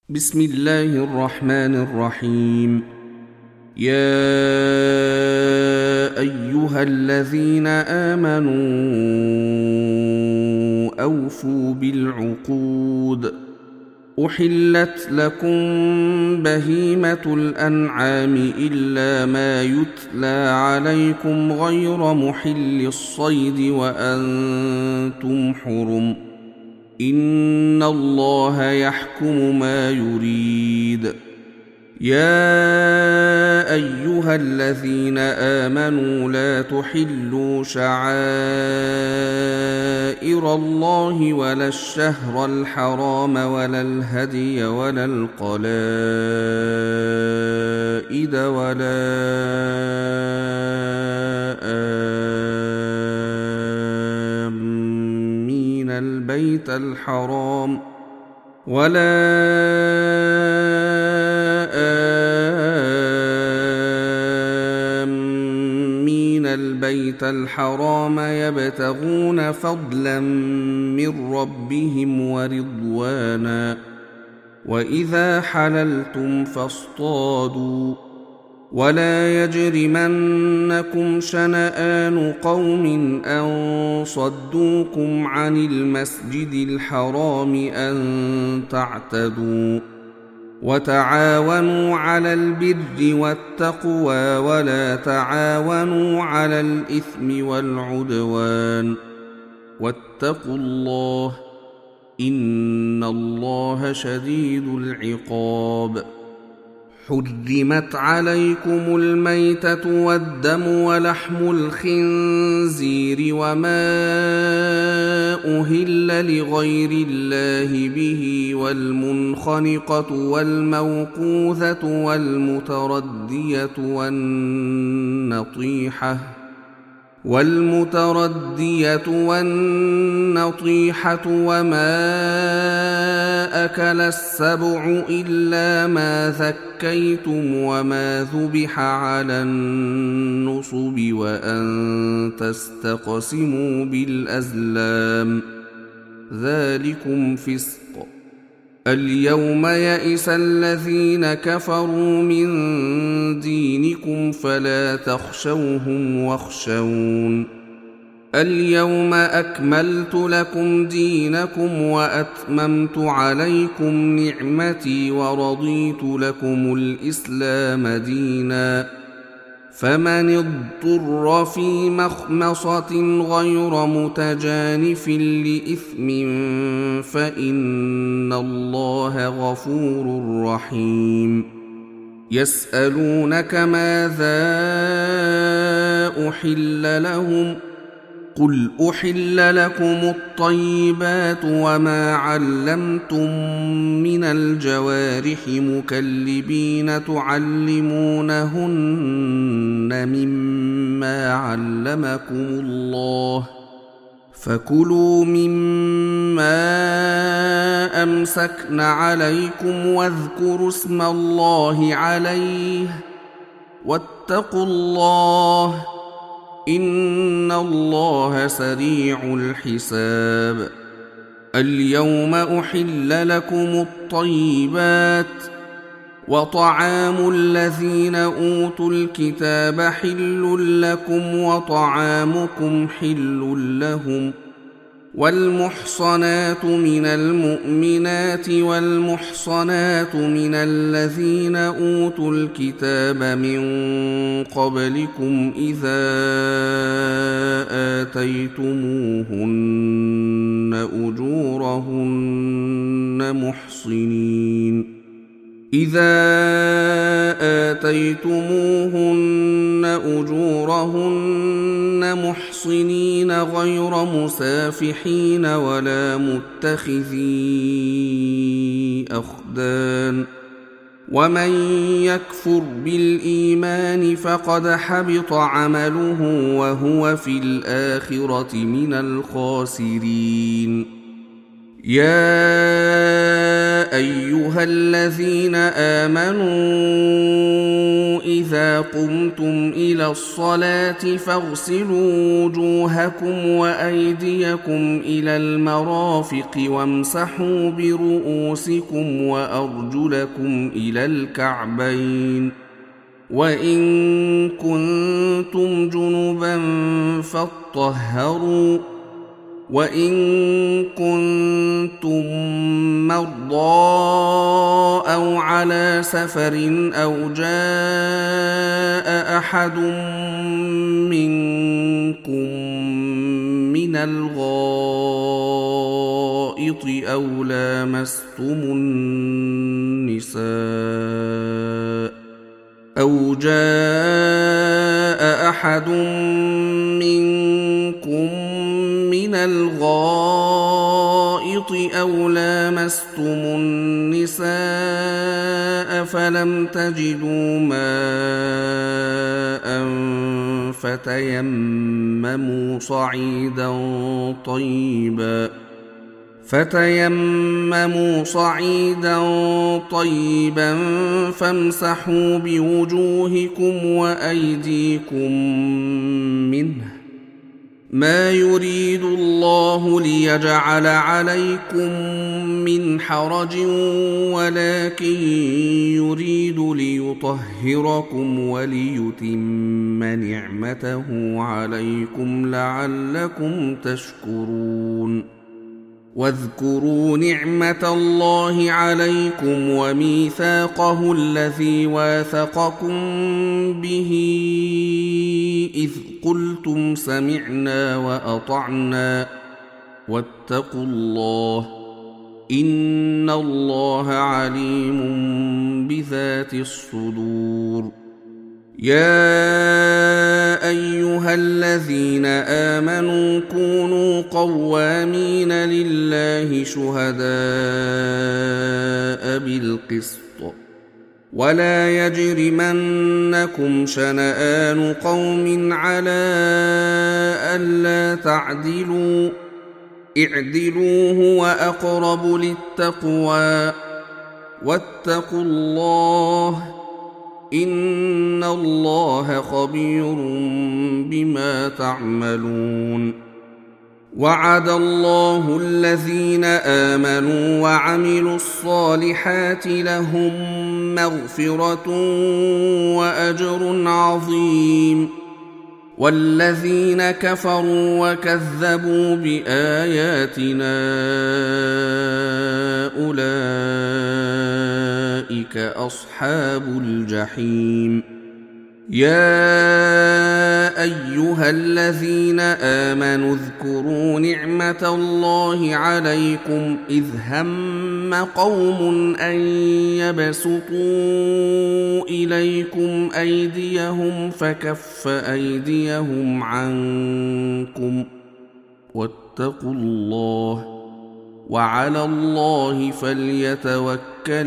بسم الله الرحمن الرحيم. يا أيها الذين آمنوا أوفوا بالعقود. أحلت لكم بهيمة الأنعام إلا ما يتلى عليكم غير محل الصيد وأنتم حرم. إن الله يحكم ما يريد. يا أيها الذين آمنوا لا تحلوا شعائر الله ولا الشهر الحرام ولا الهدي ولا القلائد ولا آمين البيت الحرام يبتغون فضلا من ربهم ورضوانا. وإذا حللتم فاصطادوا ولا يجرمنكم شنآن قوم أن صدوكم عن المسجد الحرام أن تعتدوا. وتعاونوا على البر والتقوى ولا تعاونوا على الإثم والعدوان. واتقوا الله إن الله شديد العقاب. حرمت عليكم الميتة والدم ولحم الخنزير وما أهل لغير الله به والمنخنقة والموقوذة والمتردية والنطيحة وما أكل السبع إلا ما ذكيتم وما ذبح على النصب وأن تستقسموا بالأزلام ذلكم فسق. اليوم يئس الذين كفروا من دينكم فلا تخشوهم واخشون. اليوم أكملت لكم دينكم وأتممت عليكم نعمتي ورضيت لكم الإسلام دينا. فمن اضطر في مخمصة غير متجانف لإثم فإن الله غفور رحيم. يسألونك ماذا أحل لهم قل أحل لكم الطيبات وما علمتم من الجوارح مكلبين تعلمونهن مما علمكم الله فكلوا مما أمسكن عليكم واذكروا اسم الله عليه واتقوا الله إن الله سريع الحساب. اليوم أحل لكم الطيبات وطعام الذين أوتوا الكتاب حل لكم وطعامكم حل لهم. والمحصنات من المؤمنات والمحصنات من الذين أوتوا الكتاب من قبلكم إذا آتيتموهن أجورهن محصنين غير مسافحين ولا متخذي أخدان. ومن يكفر بالإيمان فقد حبط عمله وهو في الآخرة من الخاسرين. يا أيها الذين آمنوا إذا قمتم إلى الصلاة فاغسلوا وجوهكم وأيديكم إلى المرافق وامسحوا برؤوسكم وأرجلكم إلى الكعبين وإن كنتم جنبا فاطهروا وإن كنتم مرضى أو على سفر أو جاء أحد منكم من الغائط أو جاء أحد منكم من الغائط أو لامستم النساء فلم تجدوا ماء فتيمموا صعيدا طيبا فامسحوا بوجوهكم وأيديكم منه ما يريد الله ليجعل عليكم من حرج ولكن يريد ليطهركم وليتم نعمته عليكم لعلكم تشكرون واذكروا نعمة الله عليكم وميثاقه الذي واثقكم به إذ قلتم سمعنا وأطعنا واتقوا الله إن الله عليم بذات الصدور يا أيها الذين آمنوا كونوا قوامين لله شهداء بالقسط ولا يجرمنكم شنآن قوم على ألا تعدلوا اعدلوا هو أقرب للتقوى واتقوا الله إن الله خبير بما تعملون وعد الله الذين آمنوا وعملوا الصالحات لهم مغفرة وأجر عظيم والذين كفروا وكذبوا بآياتنا أولئك أصحاب الجحيم يا أيها الذين آمنوا اذكروا نعمة الله عليكم إذ هم قوم أن يبسطوا إليكم أيديهم فكف أيديهم عنكم واتقوا الله وعلى الله فليتوكل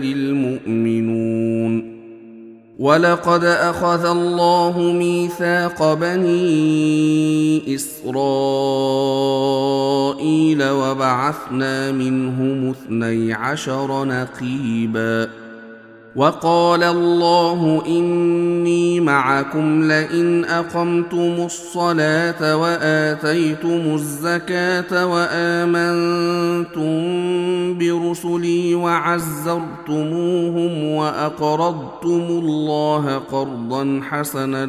المؤمنون ولقد أخذ الله ميثاق بني إسرائيل وبعثنا منهم 12 نقيبا وقال الله إني معكم لئن أقمتم الصلاة وآتيتم الزكاة وآمنتم برسلي وعزرتموهم وأقرضتم الله قرضا حسنا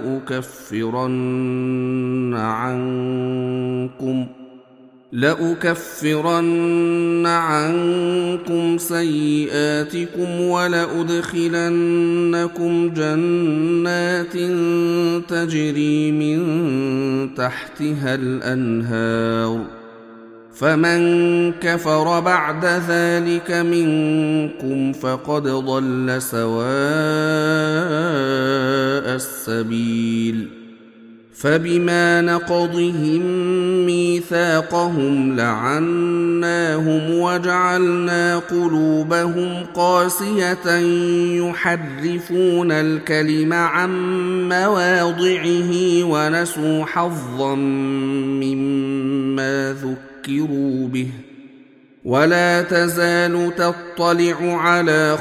لأكفرن عنكم سيئاتكم ولأدخلنكم جنات تجري من تحتها الأنهار فمن كفر بعد ذلك منكم فقد ضل سواء السبيل فبما نقضهم ميثاقهم لعناهم وجعلنا قلوبهم قاسية يحرفون الكلم عن مواضعه ونسوا حظا مما ذكروا به ولا تزال تطلع على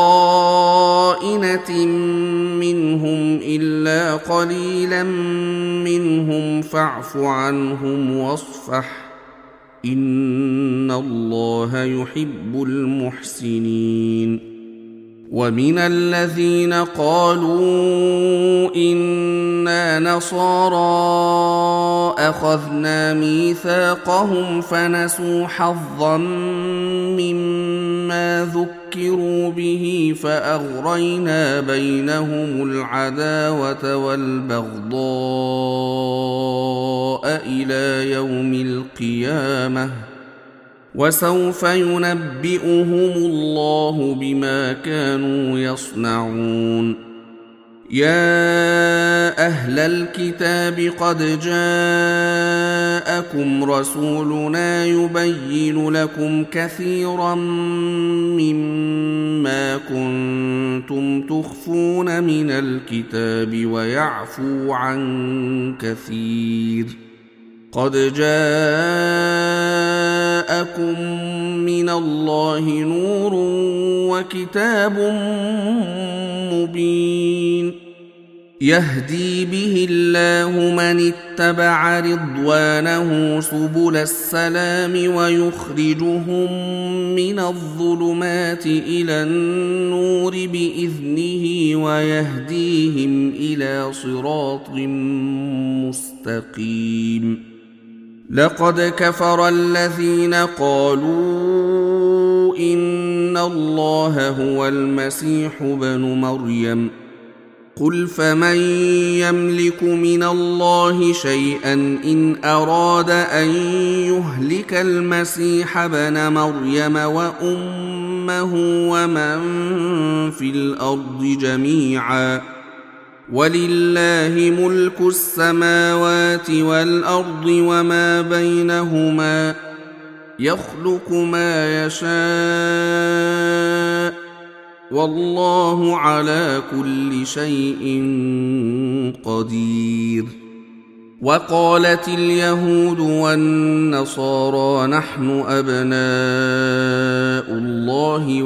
خائنة منهم إلا قليلا منهم فاعف عنهم واصفح إن الله يحب المحسنين. ومن الذين قالوا إنا نصارى أخذنا ميثاقهم فنسوا حظا مما ذكروا به فأغرينا بينهم العداوة والبغضاء إلى يوم القيامة وسوف ينبئهم الله بما كانوا يصنعون. يا أهل الكتاب قد جاءكم رسولنا يبين لكم كثيرا مما كنتم تخفون من الكتاب ويعفو عن كثير. قد جاءكم من الله نور وكتاب مبين يهدي به الله من اتبع رضوانه سبل السلام ويخرجهم من الظلمات إلى النور بإذنه ويهديهم إلى صراط مستقيم. لقد كفر الذين قالوا إن الله هو المسيح ابن مريم قل فمن يملك من الله شيئا إن أراد أن يهلك المسيح ابن مريم وأمه ومن في الأرض جميعا ولله ملك السماوات والأرض وما بينهما يخلق ما يشاء والله على كل شيء قدير. وقالت اليهود والنصارى نحن أبناء الله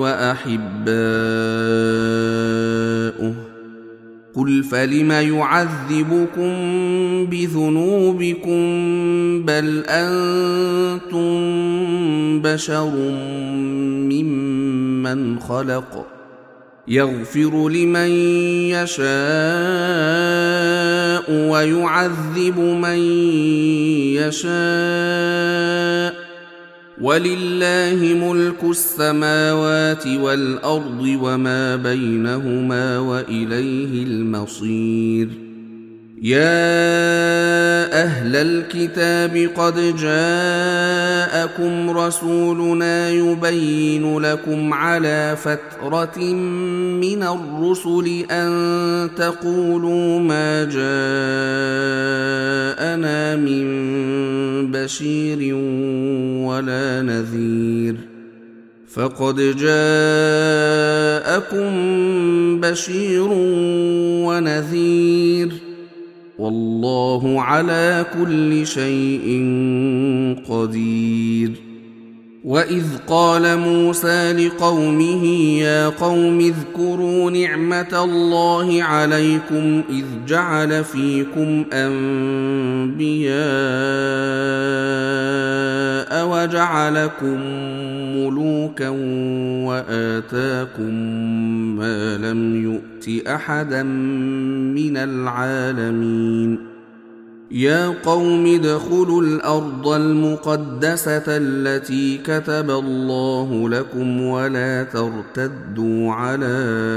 وأحباؤه قل فلم يعذبكم بذنوبكم بل أنتم بشر ممن خلق يغفر لمن يشاء ويعذب من يشاء ولله ملك السماوات والأرض وما بينهما وإليه المصير. يا أهل الكتاب قد جاءكم رسولنا يبين لكم على فترة من الرسل أن تقولوا ما جاءنا من بشير ولا نذير فقد جاءكم بشير ونذير والله على كل شيء قدير. وإذ قال موسى لقومه يا قوم اذكروا نعمة الله عليكم إذ جعل فيكم أنبياء وجعلكم ملوكا وآتاكم ما لم يؤت أحدا من العالمين. يا قوم ادخلوا الأرض المقدسة التي كتب الله لكم ولا ترتدوا على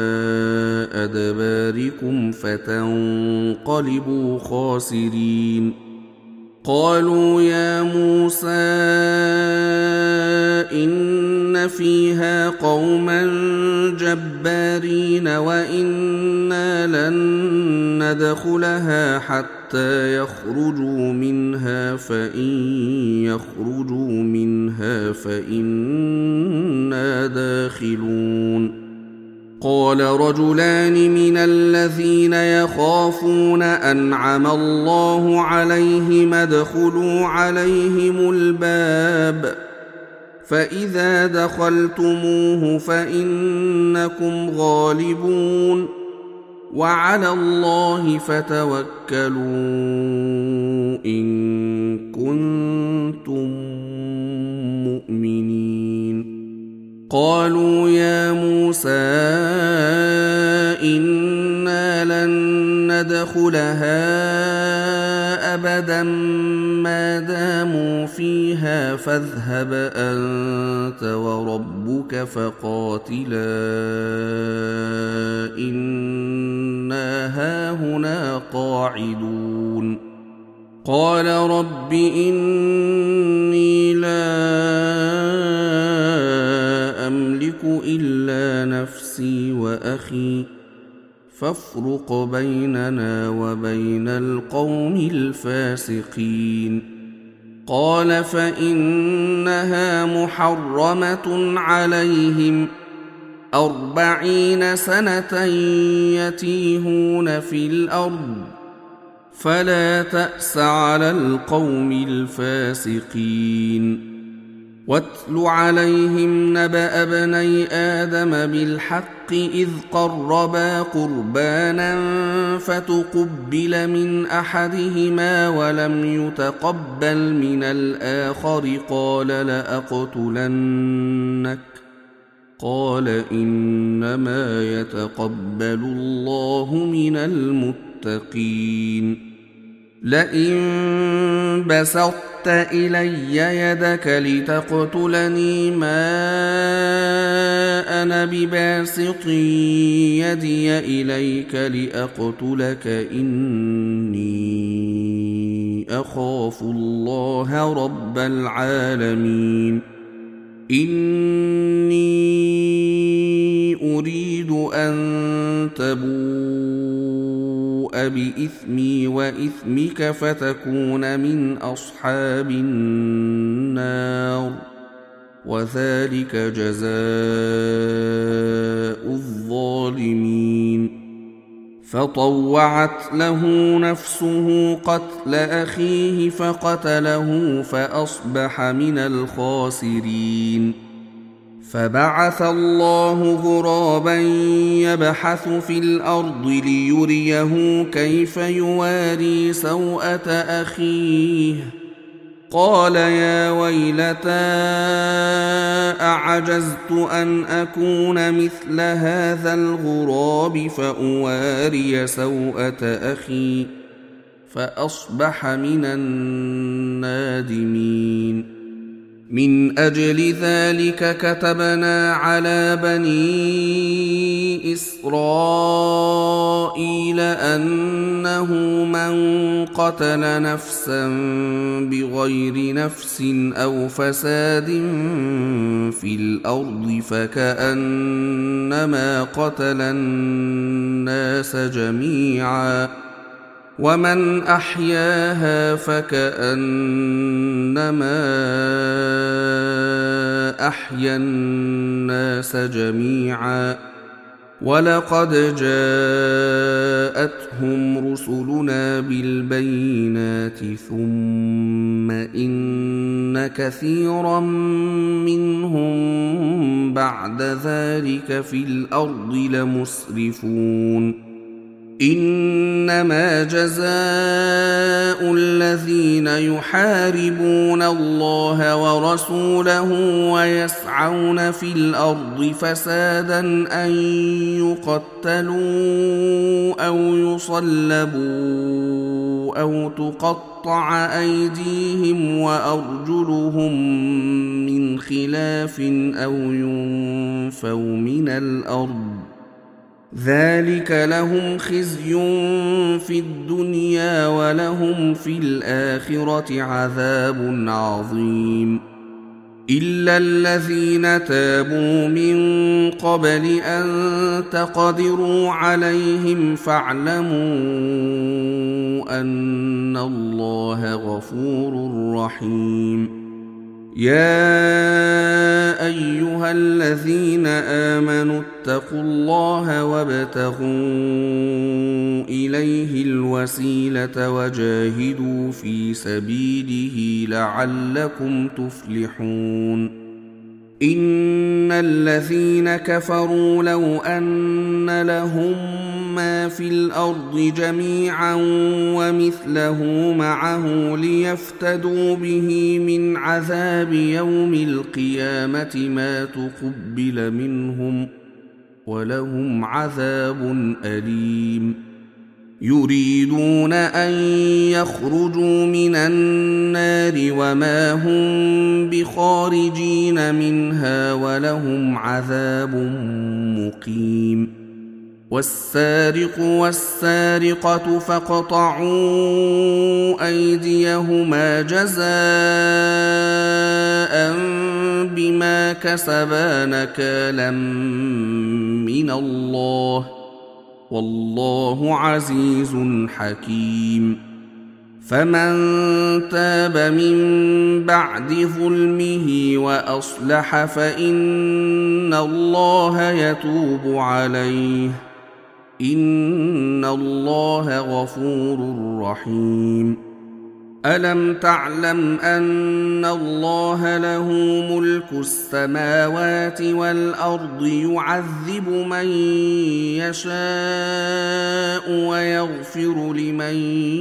أدباركم فتنقلبوا خاسرين. قالوا يا موسى إن فيها قوما جبارين وإنا لن ندخلها حتى يخرجوا منها فإن يخرجوا منها فإنا داخلون. قال رجلان من الذين يخافون أنعم الله عليهم ادخلوا عليهم الباب فإذا دخلتموه فإنكم غالبون وعلى الله فتوكلوا إن كنتم مؤمنين. قالوا يا موسى إنا لن ندخلها أبدا ما داموا فيها فاذهب أنت وربك فقاتلا إنا هاهنا قاعدون. قال رب إني لا أملك إلا نفسي وأخي فافرق بيننا وبين القوم الفاسقين. قال فإنها محرمة عليهم 40 سنة يتيهون في الأرض فلا تأس على القوم الفاسقين. واتل عليهم نبأ ابني آدم بالحق إذ قربا قربانا فتقبل من أحدهما ولم يتقبل من الآخر قال لأقتلنك قال إنما يتقبل الله من المتقين. لئن بسطت إلي يدك لتقتلني ما أنا بباسط يدي إليك لأقتلك إني أخاف الله رب العالمين. إني أريد أن تبوء بإثمي وإثمك فتكون من أصحاب النار وذلك جزاء الظالمين. فطوعت له نفسه قتل أخيه فقتله فأصبح من الخاسرين. فبعث الله غرابا يبحث في الأرض ليريه كيف يواري سوءة أخيه قال يا ويلتى أعجزت أن أكون مثل هذا الغراب فأواري سوءة أخي فأصبح من النادمين. من أجل ذلك كتبنا على بني إسرائيل أنه من قتل نفسا بغير نفس أو فساد في الأرض فكأنما قتل الناس جميعا ومن أحياها فكأنما أحيا الناس جميعا ولقد جاءتهم رسلنا بالبينات ثم إن كثيرا منهم بعد ذلك في الأرض لمسرفون. إنما جزاء الذين يحاربون الله ورسوله ويسعون في الأرض فسادا أن يقتلوا أو يصلبوا أو تقطع أيديهم وأرجلهم من خلاف أو ينفوا من الأرض ذلك لهم خزي في الدنيا ولهم في الآخرة عذاب عظيم. إلا الذين تابوا من قبل أن تقدروا عليهم فاعلموا أن الله غفور رحيم. يا أيها الذين آمنوا اتقوا الله وابتغوا إليه الوسيلة وجاهدوا في سبيله لعلكم تفلحون. إن الذين كفروا لو أن لهم ما في الأرض جميعا ومثله معه ليفتدوا به من عذاب يوم القيامة ما تقبل منهم ولهم عذاب أليم يريدون أن يخرجوا من النار وما هم بخارجين منها ولهم عذاب مقيم والسارق والسارقة فاقطعوا أيديهما جزاء بما كسبا نكالا من الله والله عزيز حكيم فمن تاب من بعد ظلمه وأصلح فإن الله يتوب عليه إن الله غفور رحيم ألم تعلم أن الله له ملك السماوات والأرض يعذب من يشاء ويغفر لمن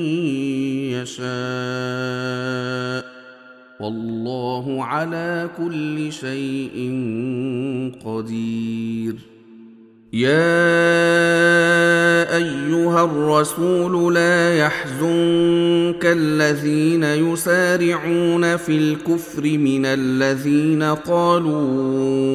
يشاء والله على كل شيء قدير يا أيها الرسول لا يحزنك الذين يسارعون في الكفر من الذين قالوا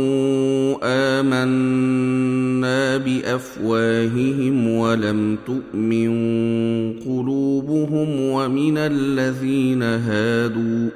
آمنا بأفواههم ولم تؤمن قلوبهم ومن الذين هادوا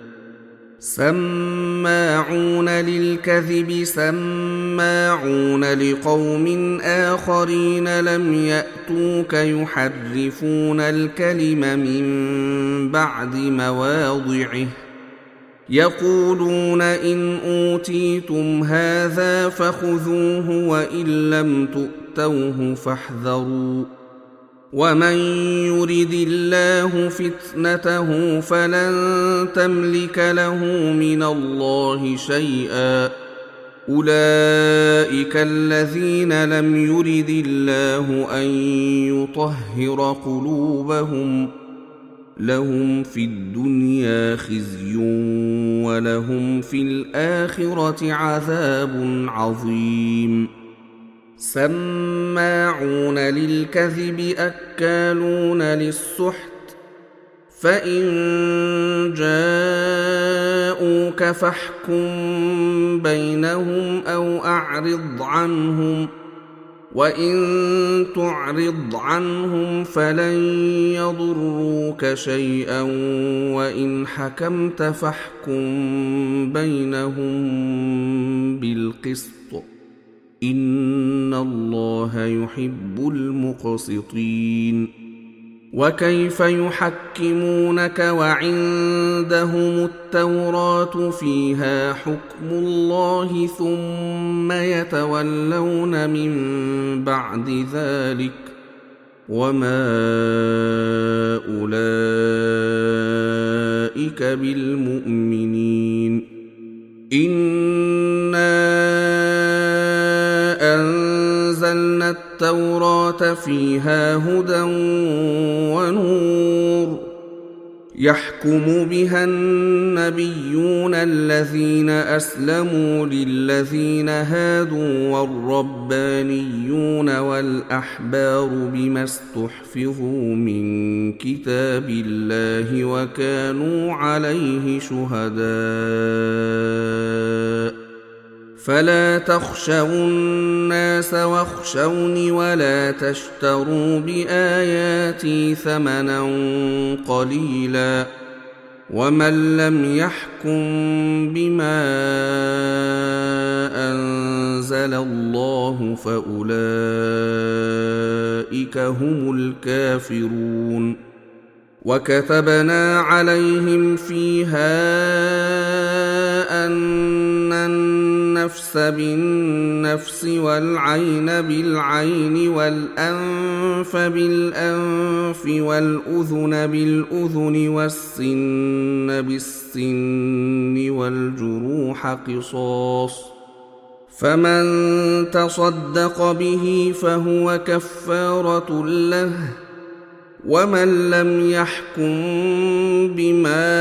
سماعون للكذب سماعون لقوم آخرين لم يأتوك يحرفون الكلم من بعد مواضعه يقولون إن أوتيتم هذا فخذوه وإن لم تؤتوه فاحذروا ومن يرد الله فتنته فلن تملك له من الله شيئا أولئك الذين لم يرد الله أن يطهر قلوبهم لهم في الدنيا خزي ولهم في الآخرة عذاب عظيم سماعون للكذب أكالون للسحت فإن جاءوك فاحكم بينهم أو أعرض عنهم وإن تعرض عنهم فلن يضروك شيئا وإن حكمت فاحكم بينهم بالقسط إن الله يحب المقسطين وكيف يحكمونك وعندهم التوراة فيها حكم الله ثم يتولون من بعد ذلك وما أولئك بالمؤمنين إنا أنزلنا التوراة فيها هدى ونور يحكم بها النبيون الذين أسلموا للذين هادوا والربانيون والأحبار بما استحفظوا من كتاب الله وكانوا عليه شهداء فلا تخشوا الناس واخشوني ولا تشتروا بآياتي ثمنا قليلا ومن لم يحكم بما أنزل الله فأولئك هم الكافرون وكتبنا عليهم فيها أن النفس بالنفس والعين بالعين والأنف بالأنف والأذن بالأذن والسن بالسن والجروح قصاص فمن تصدق به فهو كفارة له، ومن لم يحكم بما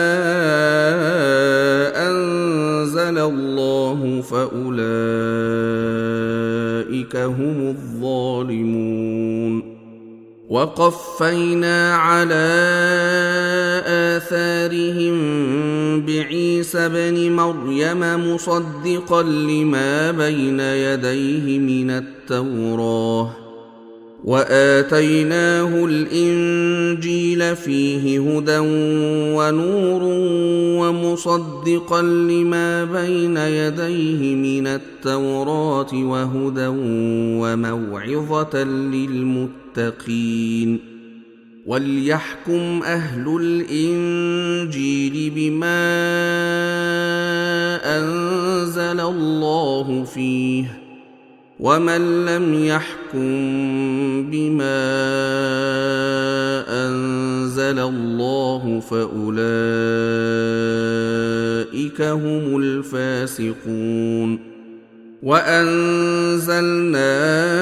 أنزل الله فأولئك هم الظالمون. وقفينا على آثارهم بعيسى ابن مريم مصدقا لما بين يديه من التوراة، وآتيناه الإنجيل فيه هدى ونور ومصدقا لما بين يديه من التوراة وهدى وموعظة للمتقين. وليحكم أهل الإنجيل بما أنزل الله فيه، ومن لم يحكم بما أنزل الله فأولئك هم الفاسقون. وأنزلنا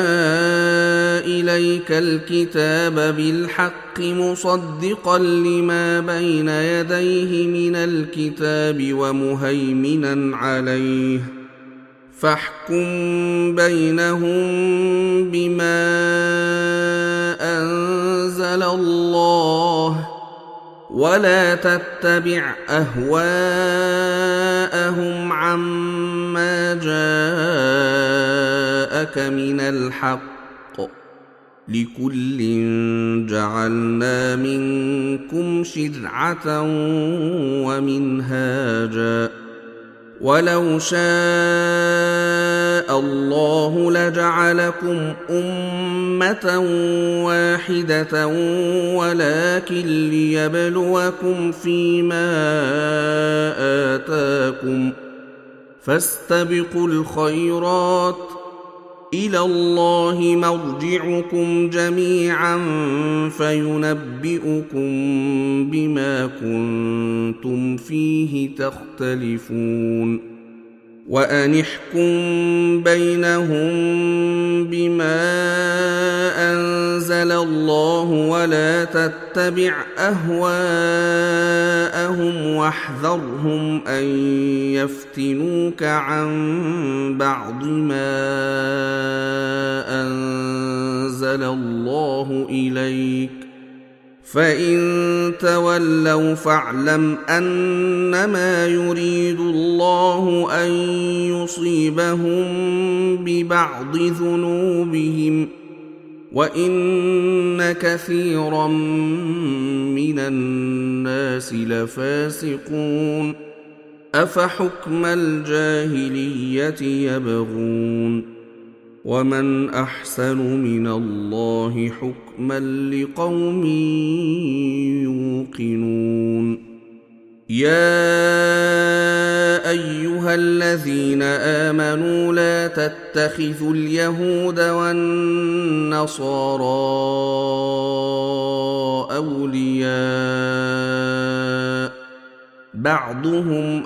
إليك الكتاب بالحق مصدقا لما بين يديه من الكتاب ومهيمنا عليه، فاحكم بينهم بما أنزل الله، ولا تتبع أهواءهم عما جاءك من الحق، لكل جعلنا منكم شرعة ومنهاجا، ولو شاء الله لجعلكم أمة واحدة ولكن ليبلوكم فيما آتاكم، فاستبقوا الخيرات، إلى الله مرجعكم جميعا فينبئكم بما كنتم فيه تختلفون. وأن احكم بينهم بما أنزل الله ولا تتبع أهواءهم واحذرهم أن يفتنوك عن بعض ما أنزل الله إليك، فإن تولوا فاعلم أنما يريد الله أن يصيبهم ببعض ذنوبهم، وإن كثيرا من الناس لفاسقون. أفحكم الجاهلية يبغون، ومن أحسن من الله حكما لقوم يوقنون. يا أيها الذين آمنوا لا تتخذوا اليهود والنصارى أولياء، بعضهم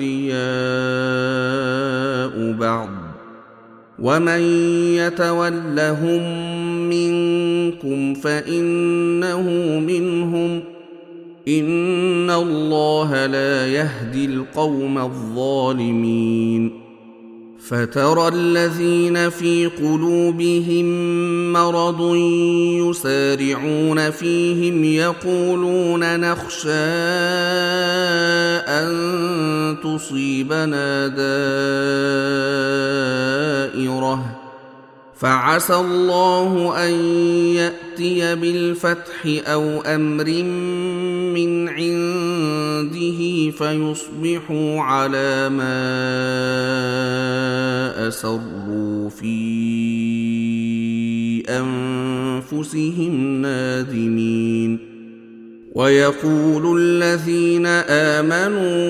أولياء بعض، ومن يتولهم منكم فإنه منهم، إن الله لا يهدي القوم الظالمين. فترى الذين في قلوبهم مرض يسارعون فيهم يقولون نخشى أن تصيبنا دائرة، فعسى الله أن يأتي بالفتح أو أمر من عنده فيصبحوا على ما أسروا في أنفسهم نادمين. ويقول الذين آمنوا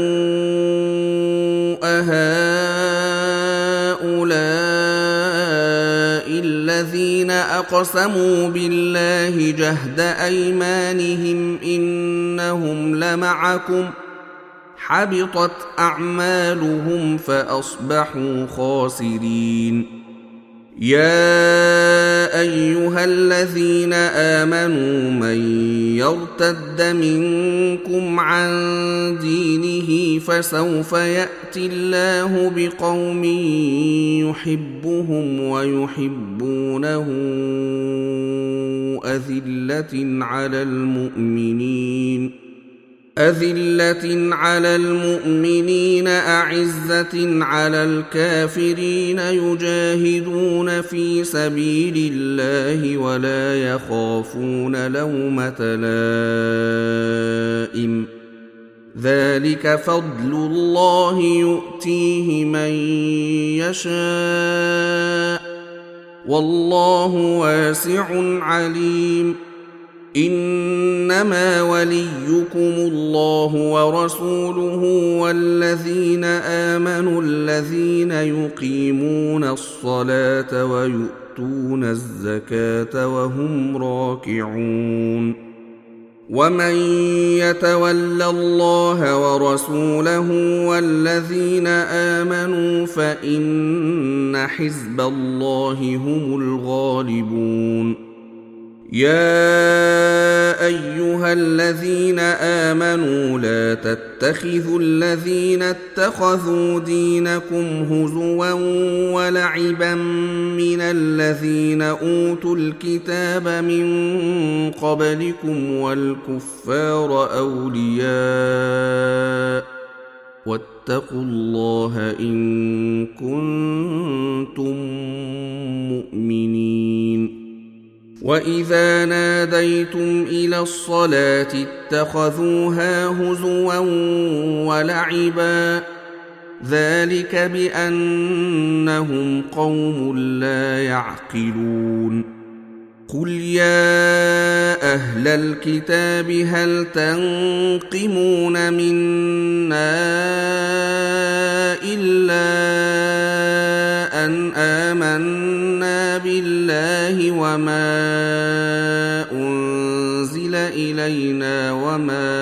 أهؤلاء الذين أقسموا بالله جهد أيمانهم إنهم لمعكم، حبطت أعمالهم فأصبحوا خاسرين. يا أيها الذين آمنوا من يرتد منكم عن دينه فسوف يأتي الله بقوم يحبهم ويحبونه أذلة على المؤمنين أعزة على الكافرين يجاهدون في سبيل الله ولا يخافون لومة لائم ذلك فضل الله يؤتيه من يشاء والله واسع عليم. إنما وليكم الله ورسوله والذين آمنوا الذين يقيمون الصلاة ويؤتون الزكاة وهم راكعون. ومن يتول الله ورسوله والذين آمنوا فإن حزب الله هم الغالبون. يا أيها الذين آمنوا لا تتخذوا الذين اتخذوا دينكم هزوا ولعبا من الذين أوتوا الكتاب من قبلكم والكفار أولياء واتقوا الله إن كنتم مؤمنين. وإذا ناديتم إلى الصلاة اتخذوها هزوا ولعبا ذلك بأنهم قوم لا يعقلون. قل يا أهل الكتاب هل تنقمون منا إلا أن آمنا بالله وما أنزل إلينا وما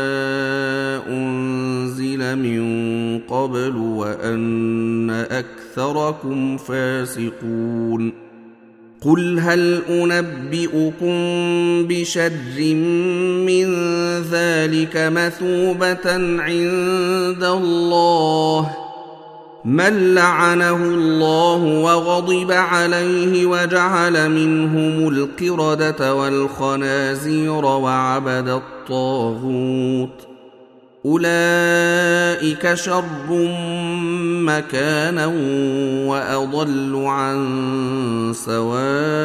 أنزل من قبل وأن أكثركم فاسقون. قل هل أنبئكم بشر من ذلك مثوبة عند الله من لعنه الله وغضب عليه وجعل منهم القردة والخنازير وعبد الطاغوت أولئك شر مكانا وأضل عن سواء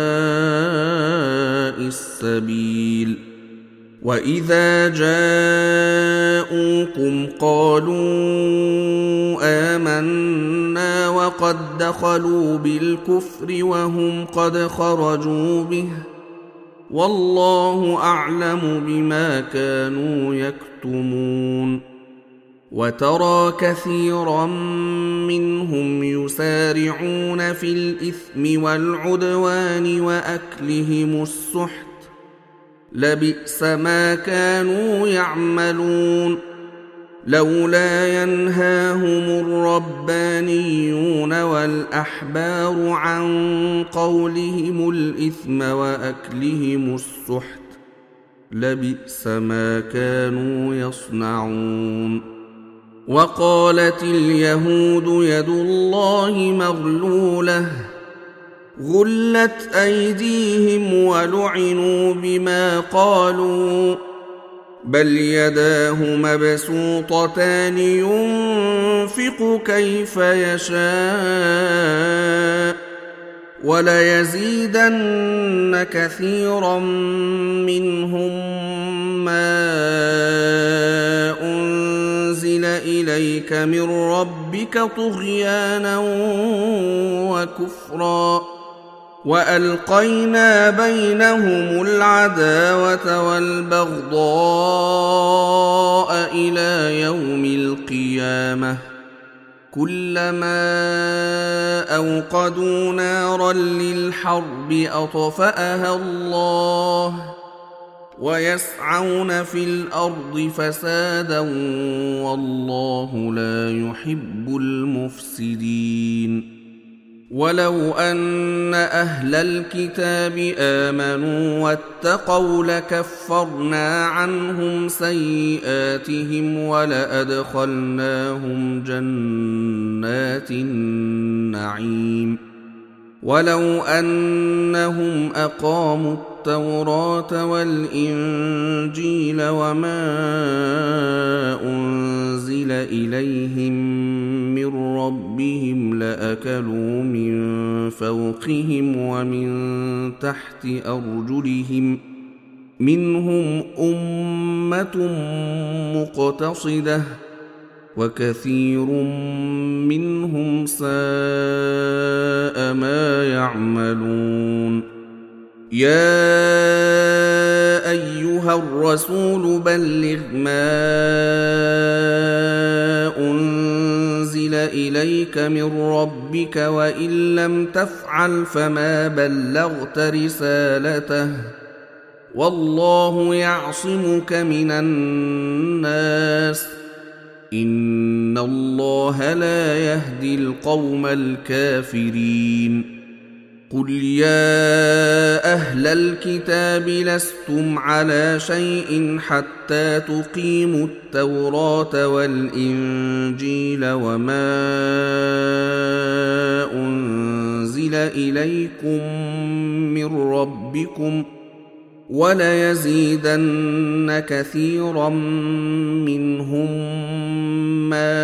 السبيل. وإذا جاءوكم قالوا آمنا وقد دخلوا بالكفر وهم قد خرجوا به والله أعلم بما كانوا يكتمون. وترى كثيرا منهم يسارعون في الإثم والعدوان وأكلهم السحت لبئس ما كانوا يعملون. لولا ينهاهم الربانيون والأحبار عن قولهم الإثم وأكلهم السحت لبئس ما كانوا يصنعون. وقالت اليهود يد الله مغلولة غلت أيديهم ولعنوا بما قالوا بل يداه مبسوطتان ينفق كيف يشاء وليزيدن كثيرا منهم ما أنزل إليك من ربك طغيانا وكفرا وألقينا بينهم العداوة والبغضاء إلى يوم القيامة كلما أوقدوا نارا للحرب أطفأها الله ويسعون في الأرض فسادا والله لا يحب المفسدين. ولو أن أهل الكتاب آمنوا واتقوا لكفرنا عنهم سيئاتهم ولأدخلناهم جنات النعيم. ولو أنهم أقاموا التوراة والإنجيل وما أنزل إليهم من ربهم لأكلوا من فوقهم ومن تحت أرجلهم منهم أمة مقتصدة وكثير منهم ساء ما يعملون. يا أيها الرسول بلغ ما أنزل إليك من ربك وإن لم تفعل فما بلغت رسالته والله يعصمك من الناس إن الله لا يهدي القوم الكافرين. قل يا أهل الكتاب لستم على شيء حتى تقيموا التوراة والإنجيل وما أنزل إليكم من ربكم وليزيدن كثيرا منهم ما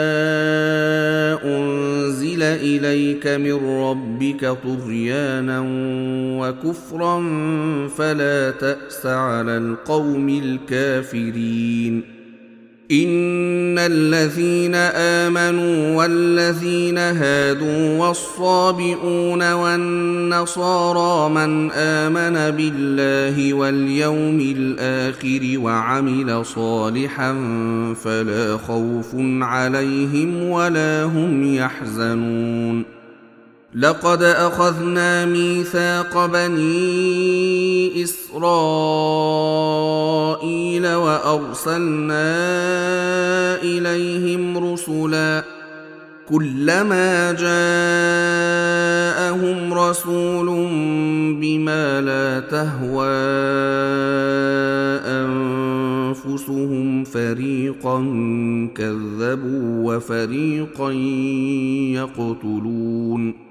أنزل إليك من ربك طغيانا وكفرا فلا تأس على القوم الكافرين. إن الذين آمنوا والذين هادوا والصابئون والنصارى من آمن بالله واليوم الآخر وعمل صالحا فلا خوف عليهم ولا هم يحزنون. لقد أخذنا ميثاق بني إسرائيل وأرسلنا إليهم رسلا كلما جاءهم رسول بما لا تهوى أنفسهم فريقا كذبوا وفريقا يقتلون.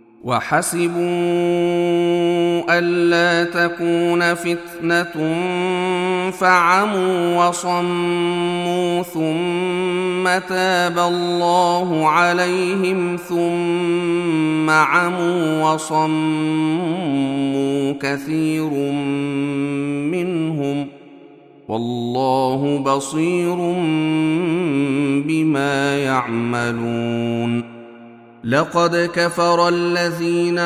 وحسبوا ألا تكون فتنة فعموا وصموا ثم تاب الله عليهم ثم عموا وصموا كثير منهم والله بصير بما يعملون. لقد كفر الذين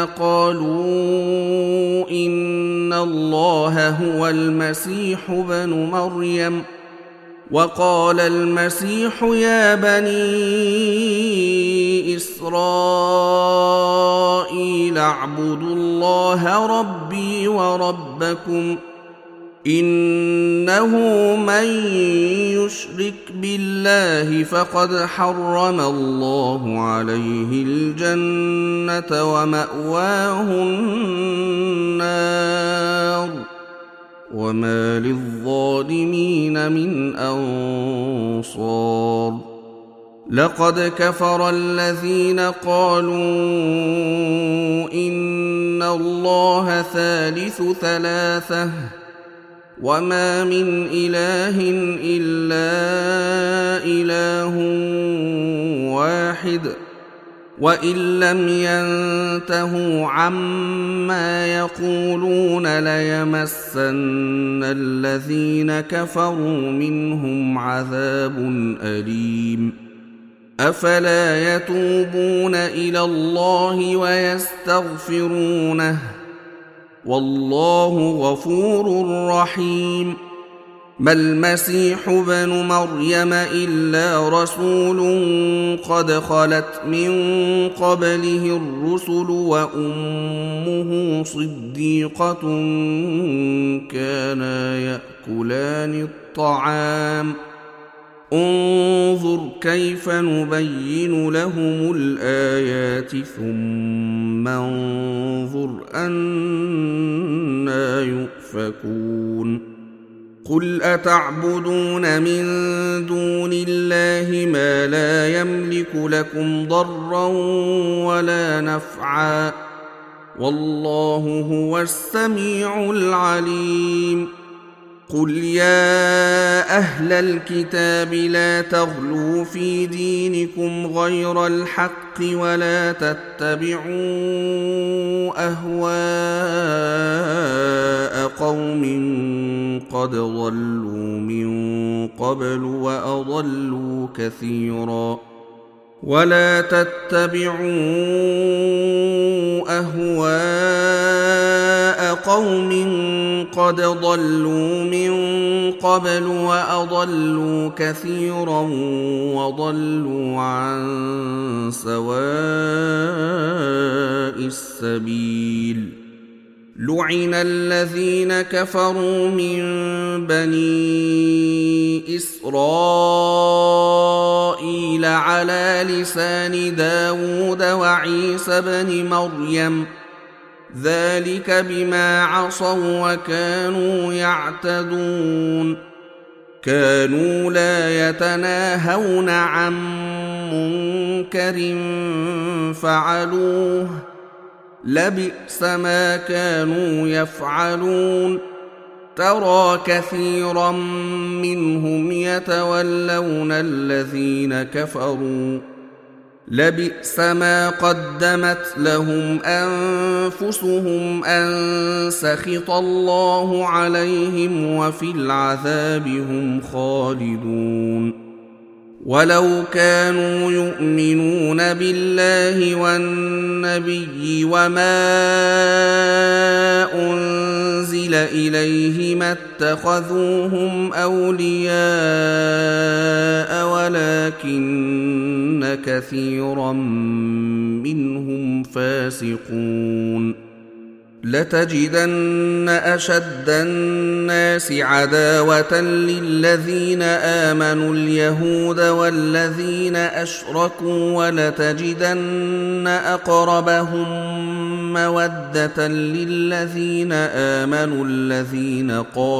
قالوا إن الله هو المسيح ابن مريم وقال المسيح يا بني إسرائيل اعبدوا الله ربي وربكم إنه من يشرك بالله فقد حرم الله عليه الجنة ومأواه النار وما للظالمين من أنصار. لقد كفر الذين قالوا إن الله ثالث ثلاثة وما من إله إلا إله واحد وإن لم ينتهوا عما يقولون ليمسن الذين كفروا منهم عذاب أليم. أفلا يتوبون إلى الله ويستغفرونه والله غفور رحيم. ما المسيح ابن مريم إلا رسول قد خلت من قبله الرسل وأمه صديقة كانا يأكلان الطعام انظر كيف نبين لهم الآيات ثم انظر أنى يؤفكون قل أتعبدون من دون الله ما لا يملك لكم ضرا ولا نفعا والله هو السميع العليم قل يا أهل الكتاب لا تغلوا في دينكم غير الحق ولا تتبعوا أهواء قوم قد ضلوا من قبل وأضلوا كثيرا ولا تتبعوا أهواء قوم قد ضلوا من قبل وأضلوا كثيرا وضلوا عن سواء السبيل لعن الذين كفروا من بني إسرائيل على لسان داود وعيسى بن مريم ذلك بما عصوا وكانوا يعتدون كانوا لا يتناهون عن منكر فعلوه لبئس ما كانوا يفعلون ترى كثيرا منهم يتولون الذين كفروا لبئس ما قدمت لهم أنفسهم أن سخط الله عليهم وفي العذاب هم خالدون ولو كانوا يؤمنون بالله والنبي وما أنزل إليه ما اتخذوهم أولياء ولكن كثيرا منهم فاسقون لتجدن أشد الناس عداوة للذين آمنوا اليهود والذين أشركوا ولتجدن أقربهم مودة للذين آمنوا الذين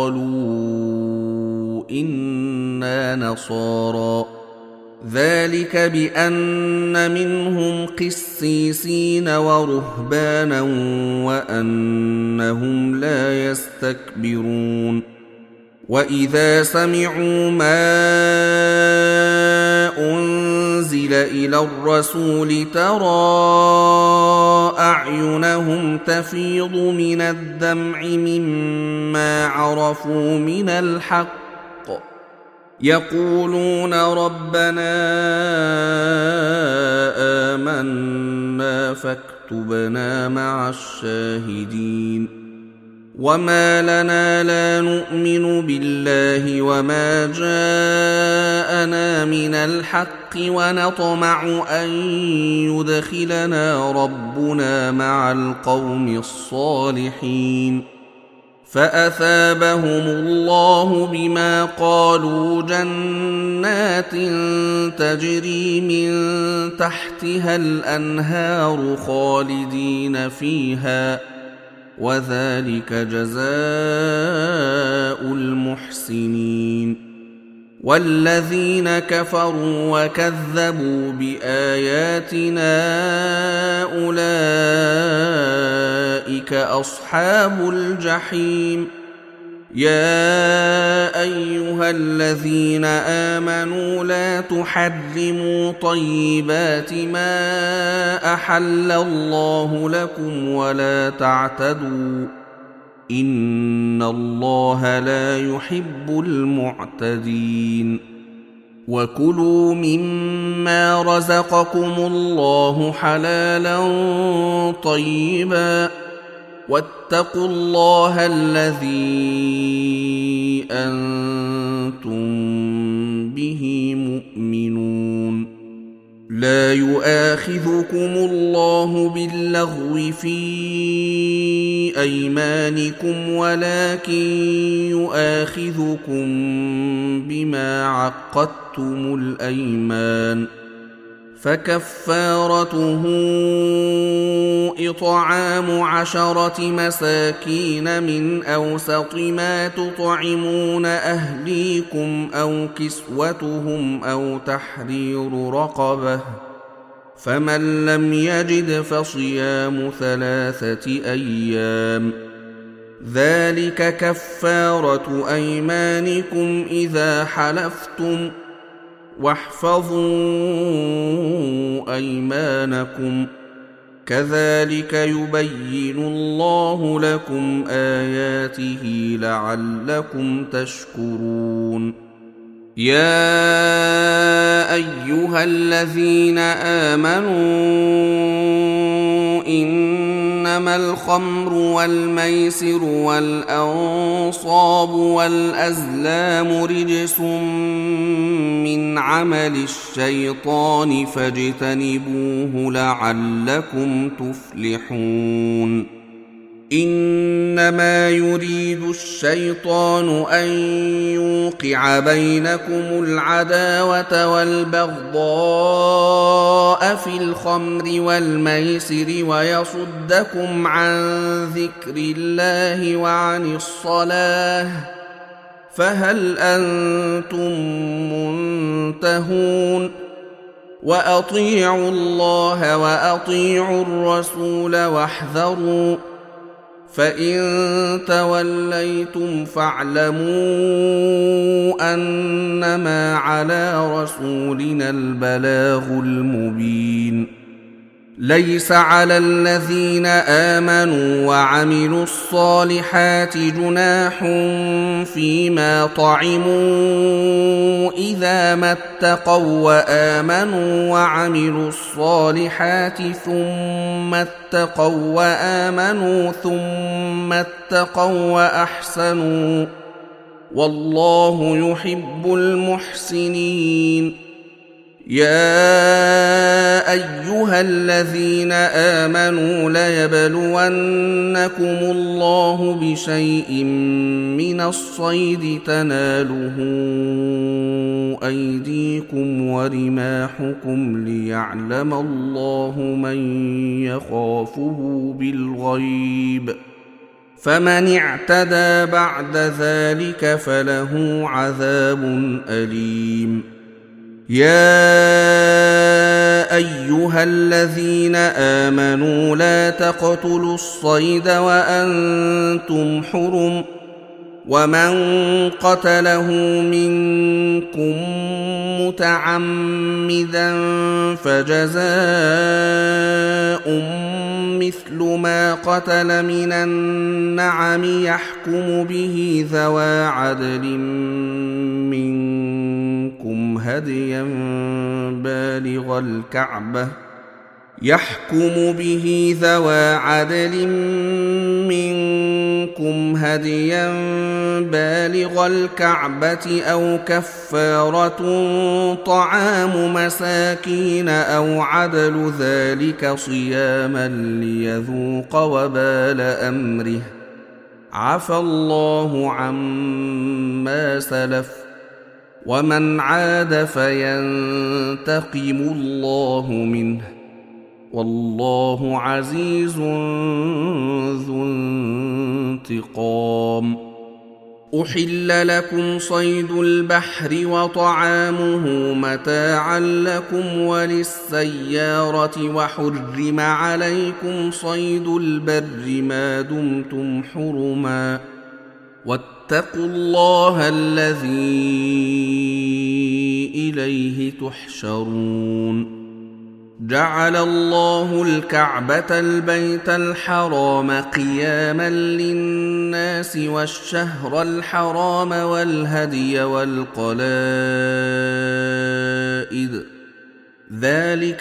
قالوا إنا نصارى ذلك بأن منهم قسيسين ورهبانا وأنهم لا يستكبرون وإذا سمعوا ما أنزل إلى الرسول ترى أعينهم تفيض من الدمع مما عرفوا من الحق يقولون ربنا آمنا فاكتبنا مع الشاهدين وما لنا لا نؤمن بالله وما جاءنا من الحق ونطمع أن يدخلنا ربنا مع القوم الصالحين فأثابهم الله بما قالوا جنات تجري من تحتها الأنهار خالدين فيها وذلك جزاء المحسنين والذين كفروا وكذبوا بآياتنا أولئك أصحاب الجحيم يا أيها الذين آمنوا لا تحرموا طيبات ما أحل الله لكم ولا تعتدوا إن الله لا يحب المعتدين وكلوا مما رزقكم الله حلالا طيبا واتقوا الله الذي أنتم به مؤمنون. لا يؤاخذكم الله باللغو في أيمانكم ولكن يؤاخذكم بما عقدتم الأيمان، فكفارته إطعام 10 مساكين من أوسط ما تطعمون أهليكم أو كسوتهم أو تحرير رقبة، فمن لم يجد فصيام 3 أيام، ذلك كفارة أيمانكم إذا حلفتم، واحفظوا أيمانكم، كذلك يبين الله لكم آياته لعلكم تشكرون. يا أيها الذين آمنوا إنما الخمر والميسر والأنصاب والأزلام رجس من عمل الشيطان فاجتنبوه لعلكم تفلحون. إنما يريد الشيطان أن يوقع بينكم العداوة والبغضاء في الخمر والميسر ويصدكم عن ذكر الله وعن الصلاة، فهل أنتم منتهون؟ وأطيعوا الله وأطيعوا الرسول واحذروا، فإن توليتم فاعلموا أنما على رسولنا البلاغ المبين. ليس على الذين آمنوا وعملوا الصالحات جناح فيما طعموا إذا ما اتقوا وآمنوا وعملوا الصالحات ثم اتقوا وآمنوا ثم اتقوا وأحسنوا، والله يحب المحسنين. يا أيها الذين آمنوا ليبلونكم الله بشيء من الصيد تناله أيديكم ورماحكم ليعلم الله من يخافه بالغيب، فمن اعتدى بعد ذلك فله عذاب أليم. يا أيها الذين آمنوا لا تقتلوا الصيد وأنتم حرم، ومن قتله منكم متعمدا فجزاء مثل ما قتل من النعم يحكم به ذوى عدل منكم هديا بالغ الكعبة أو كفارة طعام مساكين أو عدل ذلك صياما ليذوق وبال أمره، عفى الله عما سلف، ومن عاد فينتقم الله منه، والله عزيز ذو انتقام. أحل لكم صيد البحر وطعامه متاعا لكم وللسيارة، وحرم عليكم صيد البر ما دمتم حرما، واتقوا الله الذي إليه تحشرون. جعل الله الكعبة البيت الحرام قياما للناس والشهر الحرام والهدي والقلائد، ذلك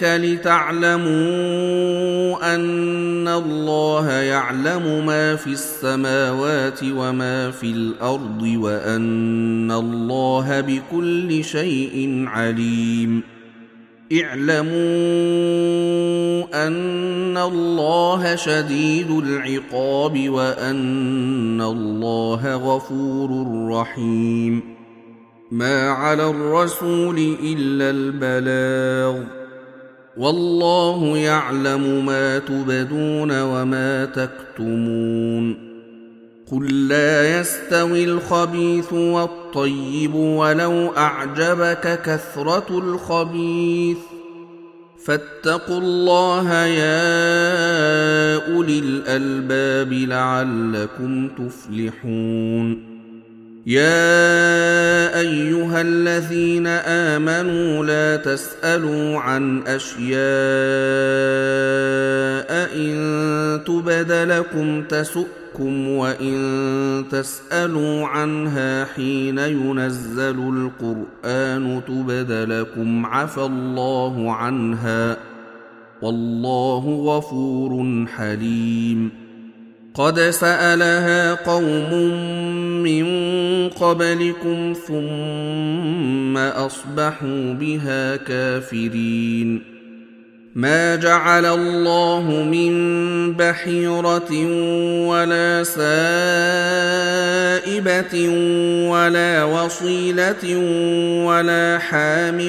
لتعلموا أن الله يعلم ما في السماوات وما في الأرض وأن الله بكل شيء عليم. اعلموا أن الله شديد العقاب وأن الله غفور رحيم. ما على الرسول إلا البلاغ والله يعلم ما تبدون وما تكتمون. قل لا يستوي الخبيث والطيب ولو أعجبك كثرة الخبيث فاتقوا الله يا أولي الألباب لعلكم تفلحون. يا أيها الذين آمنوا لا تسألوا عن أشياء إن تبد لكم تسؤكم وإن تسألوا عنها حين ينزل القرآن تبد لكم عفى الله عنها والله غفور حليم. قد سألها قوم من قبلكم ثم أصبحوا بها كافرين. ما جعل الله من بحيرة ولا سائبة ولا وصيلة ولا حام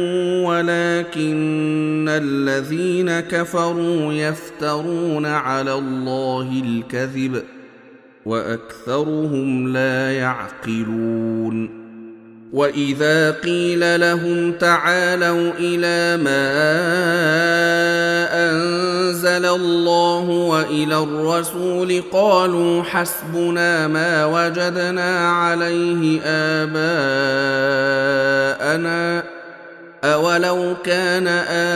ولكن الذين كفروا يفترون على الله الكذب وأكثرهم لا يعقلون. وإذا قيل لهم تعالوا إلى ما أنزل الله وإلى الرسول قالوا حسبنا ما وجدنا عليه آباءنا أولو كان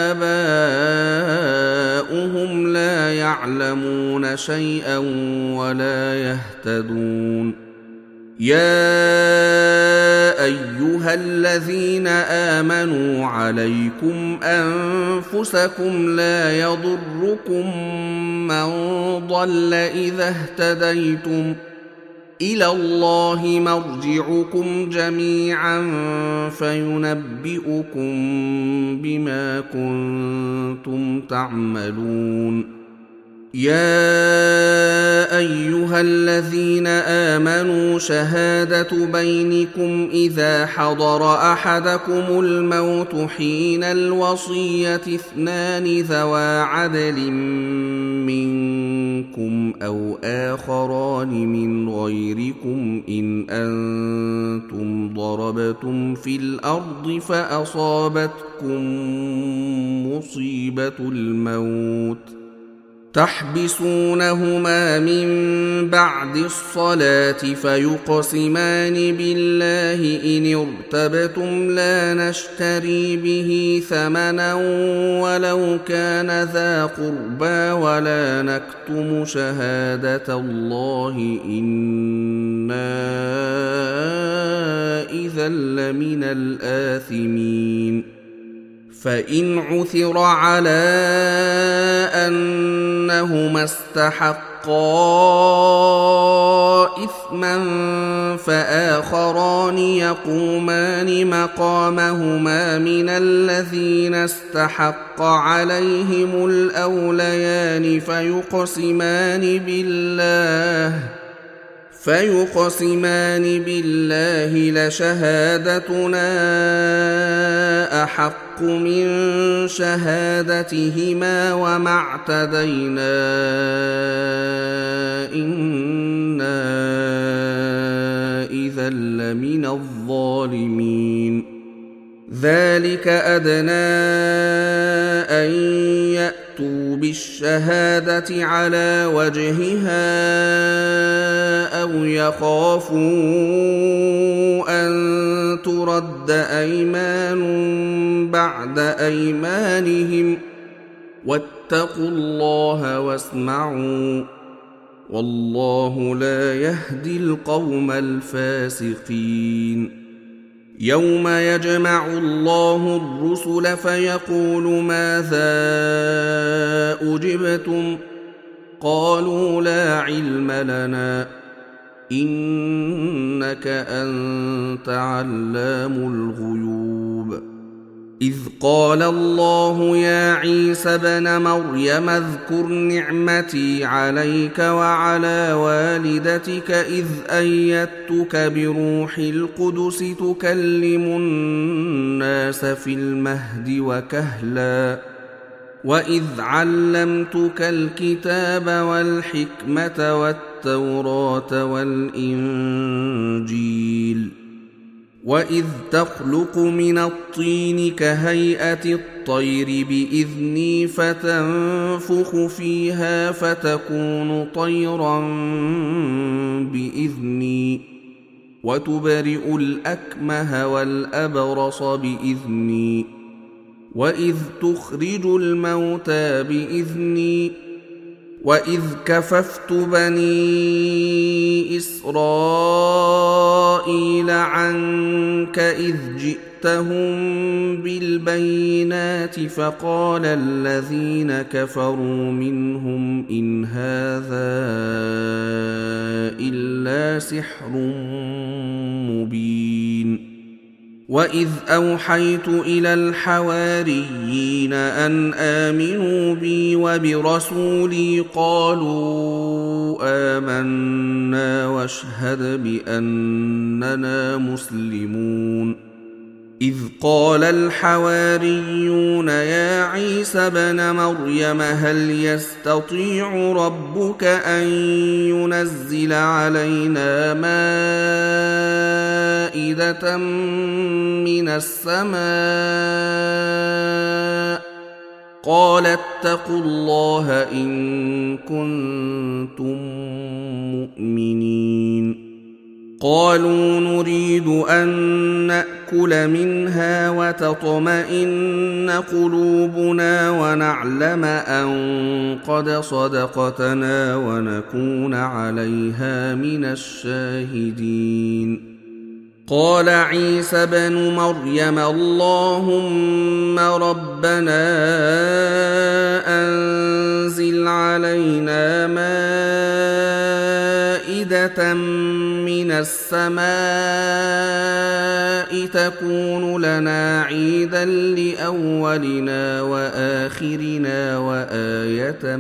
آباؤهم لا يعلمون شيئا ولا يهتدون. يا أيها الذين آمنوا عليكم أنفسكم لا يضركم من ضل إذا اهتديتم إلى الله مرجعكم جميعا فينبئكم بما كنتم تعملون. يا أيها الذين آمنوا شهادة بينكم إذا حضر أحدكم الموت حين الوصية 2 ذوى عدل منكم أو آخران من غيركم إن أنتم ضربتم في الأرض فأصابتكم مصيبة الموت تحبسونهما من بعد الصلاة فيقسمان بالله إن ارتبتم لا نشتري به ثمنا ولو كان ذا قربى ولا نكتم شهادة الله إنا إذا لمن الآثمين. فإن عثر على أنهما استحقا إثما فآخران يقومان مقامهما من الذين استحق عليهم الأوليان فيقسمان بالله لشهادتنا أحق من شهادتهما وما اعتدينا إنا إذا لمن الظالمين. ذلك أدنى أن يأتوا بالشهادة على وجهها أو يخافوا أن ترد أيمان بعد أيمانهم واتقوا الله واسمعوا والله لا يهدي القوم الفاسقين. يوم يجمع الله الرسل فيقول ماذا أجبتم قالوا لا علم لنا إنك أنت علام الغيوب إذ قال الله يا عيسى ابن مريم اذكر نعمتي عليك وعلى والدتك إذ أيدتك بروح القدس تكلم الناس في المهد وكهلا وإذ علمتك الكتاب والحكمة والتوراة والإنجيل وإذ تخلق من الطين كهيئة الطير بإذني فتنفخ فيها فتكون طيرا بإذني وتبرئ الأكمه والأبرص بإذني وإذ تخرج الموتى بإذني وإذ كففت بني إسرائيل عنك إذ جئتهم بالبينات فقال الذين كفروا منهم إن هذا إلا سحر مبين وإذ أوحيت إلى الحواريين أن آمنوا بي وبرسولي قالوا آمنا واشهد بأننا مسلمون إذ قال الحواريون يا عيسى ابن مريم هل يستطيع ربك أن ينزل علينا مائدة من السماء قال اتقوا الله إن كنتم مؤمنين قالوا نريد أن نأكل منها وتطمئن قلوبنا ونعلم أن قد صدقتنا ونكون عليها من الشاهدين قال عيسى ابن مريم اللهم ربنا أنزل علينا مائدة من السماء تكون لنا عيدا لأولنا وآخرنا وآية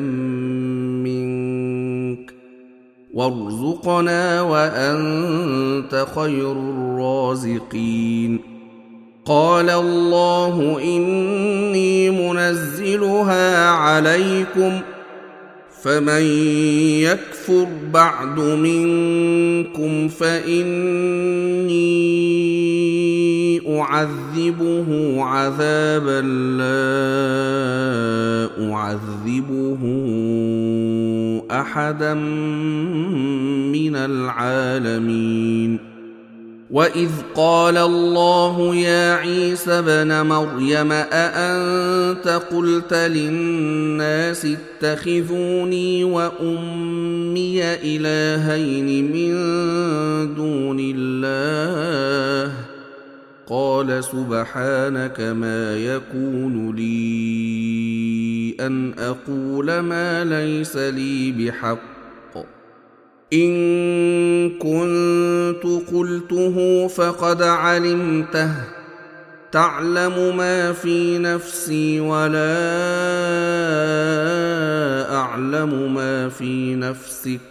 منك وارزقنا وأنت خير الرازقين قال الله إني منزلها عليكم فمن يكفر بعد منكم فإني أعذبه عذابا لا أعذبه أحدا من العالمين وإذ قال الله يا عيسى ابن مريم أأنت قلت للناس اتخذوني وأمي إلهين من دون الله قال سبحانك ما يكون لي أن أقول ما ليس لي بحق إن كنت قلته فقد علمته تعلم ما في نفسي ولا أعلم ما في نفسك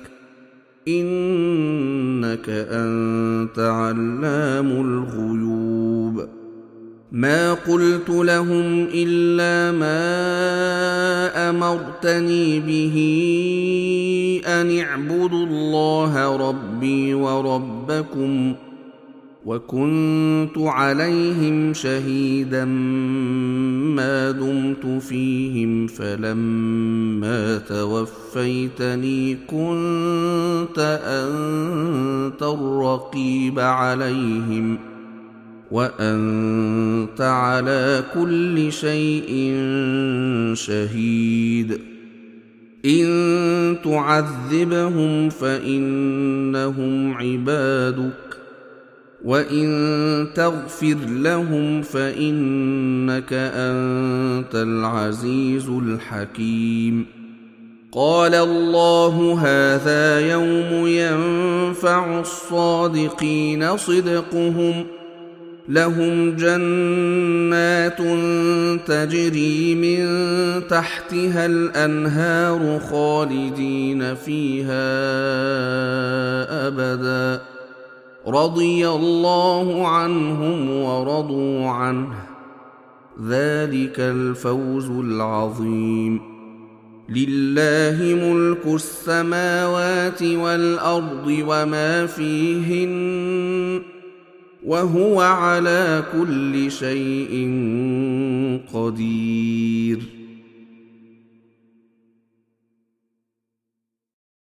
إنك أنت علام الغيوب ما قلت لهم إلا ما أمرتني به أن اعبدوا الله ربي وربكم وكنت عليهم شهيدا ما دمت فيهم فلما توفيتني كنت أنت الرقيب عليهم وأنت على كل شيء شهيد إن تعذبهم فإنهم عبادك وإن تغفر لهم فإنك أنت العزيز الحكيم. قال الله هذا يوم ينفع الصادقين صدقهم، لهم جنات تجري من تحتها الأنهار خالدين فيها أبدا، رضي الله عنهم ورضوا عنه، ذلك الفوز العظيم. لله ملك السماوات والأرض وما فيهن، وهو على كل شيء قدير.